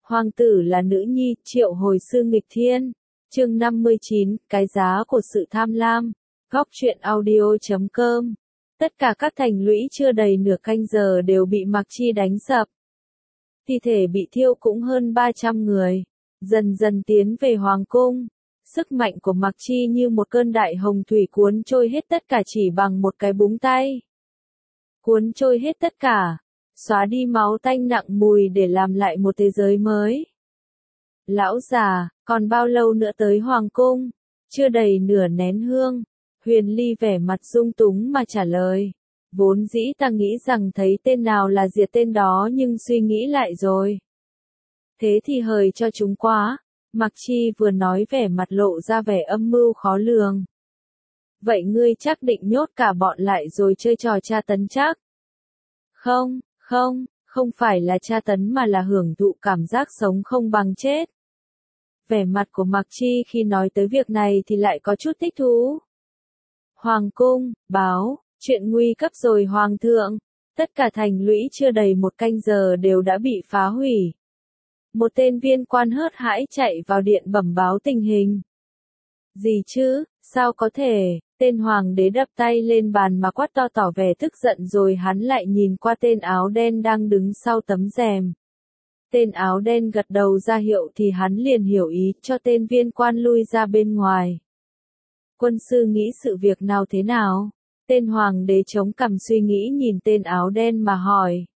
Hoàng tử là nữ nhi, triệu hồi sư nghịch thiên. Chương 59, cái giá của sự tham lam. Góc truyện audio.com. Tất cả các thành lũy chưa đầy nửa canh giờ đều bị Mạc Chi đánh sập. Thi thể bị thiêu cũng hơn 300 người. Dần dần tiến về Hoàng cung. Sức mạnh của Mạc Chi như một cơn đại hồng thủy cuốn trôi hết tất cả chỉ bằng một cái búng tay. Cuốn trôi hết tất cả. Xóa đi máu tanh nặng mùi để làm lại một thế giới mới. Lão già, còn bao lâu nữa tới Hoàng cung? Chưa đầy nửa nén hương. Huyền Ly vẻ mặt dung túng mà trả lời. Vốn dĩ ta nghĩ rằng thấy tên nào là diệt tên đó nhưng suy nghĩ lại rồi. Thế thì hời cho chúng quá. Mạc Chi vừa nói vẻ mặt lộ ra vẻ âm mưu khó lường. Vậy ngươi chắc định nhốt cả bọn lại rồi chơi trò tra tấn chắc? Không phải là tra tấn mà là hưởng thụ cảm giác sống không bằng chết. Vẻ mặt của Mạc Chi khi nói tới việc này thì lại có chút thích thú. Hoàng cung, báo, chuyện nguy cấp rồi Hoàng thượng. Tất cả thành lũy chưa đầy một canh giờ đều đã bị phá hủy. Một tên viên quan hớt hãi chạy vào điện bẩm báo tình hình. Gì chứ, sao có thể? Tên hoàng đế đập tay lên bàn mà quát to tỏ vẻ tức giận rồi hắn lại nhìn qua tên áo đen đang đứng sau tấm rèm. Tên áo đen gật đầu ra hiệu thì hắn liền hiểu ý cho tên viên quan lui ra bên ngoài. Quân sư nghĩ sự việc nào thế nào? Tên hoàng đế chống cằm suy nghĩ nhìn tên áo đen mà hỏi.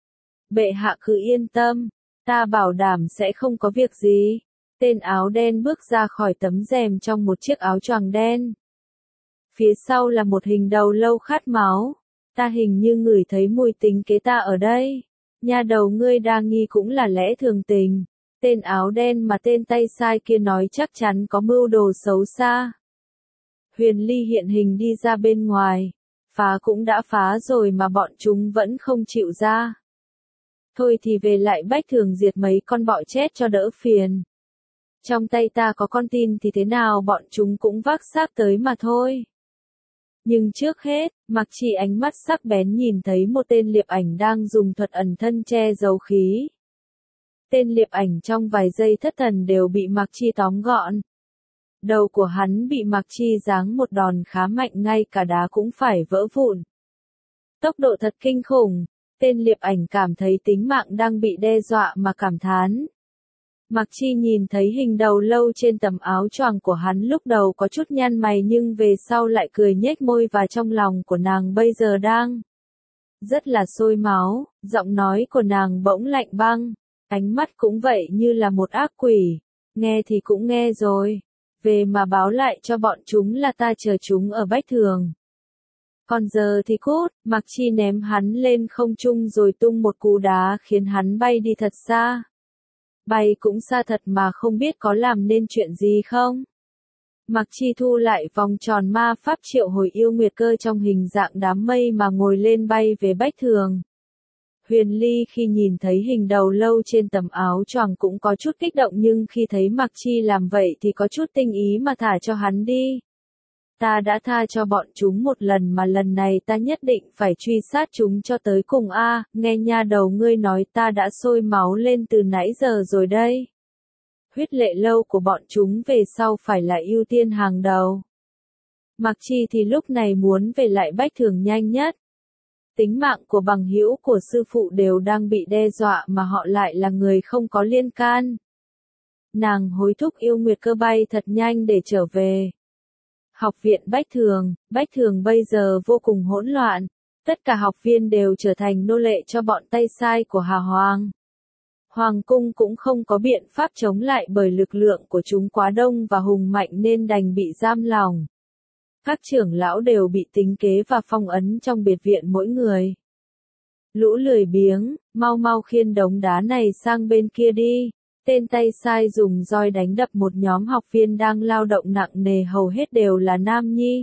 Bệ hạ cứ yên tâm, ta bảo đảm sẽ không có việc gì. Tên áo đen bước ra khỏi tấm rèm trong một chiếc áo choàng đen. Phía sau là một hình đầu lâu khát máu. Ta hình như ngửi thấy mùi tính kế ta ở đây. Nha đầu ngươi đa nghi cũng là lẽ thường tình. Tên áo đen mà tên tay sai kia nói chắc chắn có mưu đồ xấu xa. Huyền Ly hiện hình đi ra bên ngoài. Phá cũng đã phá rồi mà bọn chúng vẫn không chịu ra. Thôi thì về lại Bách Thường diệt mấy con bọ chết cho đỡ phiền. Trong tay ta có con tin thì thế nào bọn chúng cũng vác xác tới mà thôi. Nhưng trước hết, Mạc Chi ánh mắt sắc bén nhìn thấy một tên liệp ảnh đang dùng thuật ẩn thân che giấu khí. Tên liệp ảnh trong vài giây thất thần đều bị Mạc Chi tóm gọn. Đầu của hắn bị Mạc Chi giáng một đòn khá mạnh ngay cả đá cũng phải vỡ vụn. Tốc độ thật kinh khủng, tên liệp ảnh cảm thấy tính mạng đang bị đe dọa mà cảm thán. Mạc Chi nhìn thấy hình đầu lâu trên tấm áo choàng của hắn lúc đầu có chút nhăn mày nhưng về sau lại cười nhếch môi và trong lòng của nàng bây giờ đang rất là sôi máu, giọng nói của nàng bỗng lạnh băng, ánh mắt cũng vậy như là một ác quỷ, nghe thì cũng nghe rồi, về mà báo lại cho bọn chúng là ta chờ chúng ở Bách Thường. Còn giờ thì cút, Mạc Chi ném hắn lên không trung rồi tung một cú đá khiến hắn bay đi thật xa. Bay cũng xa thật mà không biết có làm nên chuyện gì không. Mạc Chi thu lại vòng tròn ma pháp triệu hồi yêu nguyệt cơ trong hình dạng đám mây mà ngồi lên bay về Bách Thường. Huyền Ly khi nhìn thấy hình đầu lâu trên tấm áo choàng cũng có chút kích động nhưng khi thấy Mạc Chi làm vậy thì có chút tinh ý mà thả cho hắn đi. Ta đã tha cho bọn chúng một lần mà lần này ta nhất định phải truy sát chúng cho tới cùng a. Nghe nha đầu ngươi nói ta đã sôi máu lên từ nãy giờ rồi đây. Huyết lệ lâu của bọn chúng về sau phải là ưu tiên hàng đầu. Mạc Chi thì lúc này muốn về lại Bách Thường nhanh nhất. Tính mạng của bằng hữu của sư phụ đều đang bị đe dọa mà họ lại là người không có liên can. Nàng hối thúc yêu nguyệt cơ bay thật nhanh để trở về. Học viện Bách Thường bây giờ vô cùng hỗn loạn, tất cả học viên đều trở thành nô lệ cho bọn tay sai của Hà Hoàng. Hoàng cung cũng không có biện pháp chống lại bởi lực lượng của chúng quá đông và hùng mạnh nên đành bị giam lỏng. Các trưởng lão đều bị tính kế và phong ấn trong biệt viện mỗi người. Lũ lười biếng, mau khiêng đống đá này sang bên kia đi. Tên tay sai dùng roi đánh đập một nhóm học viên đang lao động nặng nề hầu hết đều là nam nhi.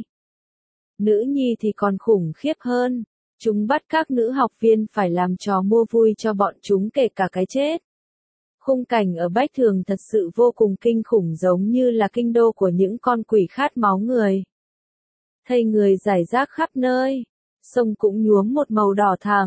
Nữ nhi thì còn khủng khiếp hơn. Chúng bắt các nữ học viên phải làm trò mua vui cho bọn chúng kể cả cái chết. Khung cảnh ở Bách Thường thật sự vô cùng kinh khủng giống như là kinh đô của những con quỷ khát máu người. Thây người rải rác khắp nơi. Sông cũng nhuốm một màu đỏ thẳm.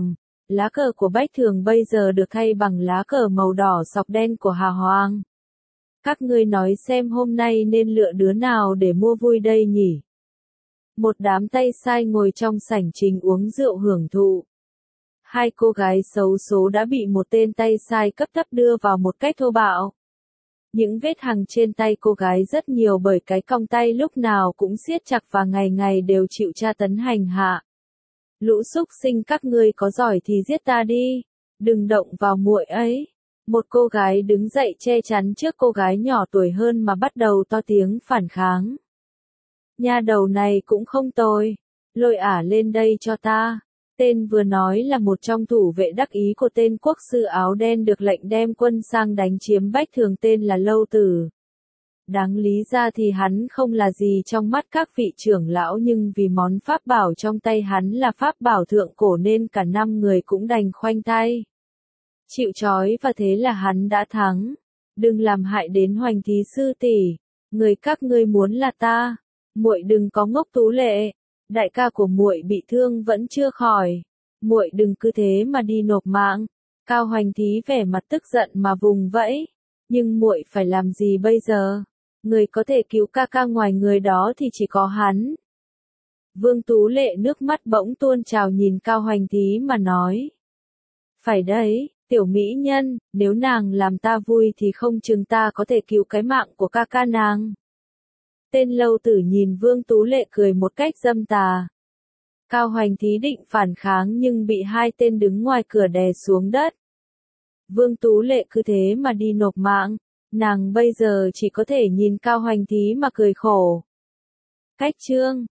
Lá cờ của Bách Thường bây giờ được thay bằng lá cờ màu đỏ sọc đen của Hà Hoàng. Các ngươi nói xem hôm nay nên lựa đứa nào để mua vui đây nhỉ? Một đám tay sai ngồi trong sảnh chính uống rượu hưởng thụ. Hai cô gái xấu số đã bị một tên tay sai cấp thấp đưa vào một cách thô bạo. Những vết hằn trên tay cô gái rất nhiều bởi cái còng tay lúc nào cũng siết chặt và ngày ngày đều chịu tra tấn hành hạ. Lũ súc sinh các ngươi có giỏi thì giết ta đi, đừng động vào muội ấy. Một cô gái đứng dậy che chắn trước cô gái nhỏ tuổi hơn mà bắt đầu to tiếng phản kháng. Nha đầu này cũng không tồi, lôi ả lên đây cho ta. Tên vừa nói là một trong thủ vệ đắc ý của tên quốc sư áo đen được lệnh đem quân sang đánh chiếm Bách Thường, tên là Lâu Tử. Đáng lý ra thì hắn không là gì trong mắt các vị trưởng lão, nhưng vì món pháp bảo trong tay hắn là pháp bảo thượng cổ nên cả 5 người cũng đành khoanh tay. Chịu trói, và thế là hắn đã thắng. Đừng làm hại đến Hoành thí sư tỷ, người các ngươi muốn là ta. Muội đừng có ngốc Tú Lệ, đại ca của muội bị thương vẫn chưa khỏi, muội đừng cứ thế mà đi nộp mạng. Cao Hoành thí vẻ mặt tức giận mà vùng vẫy, nhưng muội phải làm gì bây giờ? Người có thể cứu ca ca ngoài người đó thì chỉ có hắn. Vương Tú Lệ nước mắt bỗng tuôn trào nhìn Cao Hoành thí mà nói. Phải đấy, tiểu mỹ nhân, nếu nàng làm ta vui thì không chừng ta có thể cứu cái mạng của ca ca nàng. Tên Lâu Tử nhìn Vương Tú Lệ cười một cách dâm tà. Cao Hoành thí định phản kháng nhưng bị hai tên đứng ngoài cửa đè xuống đất. Vương Tú Lệ cứ thế mà đi nộp mạng, nàng bây giờ chỉ có thể nhìn Cao Hoành thí mà cười khổ. Cách chương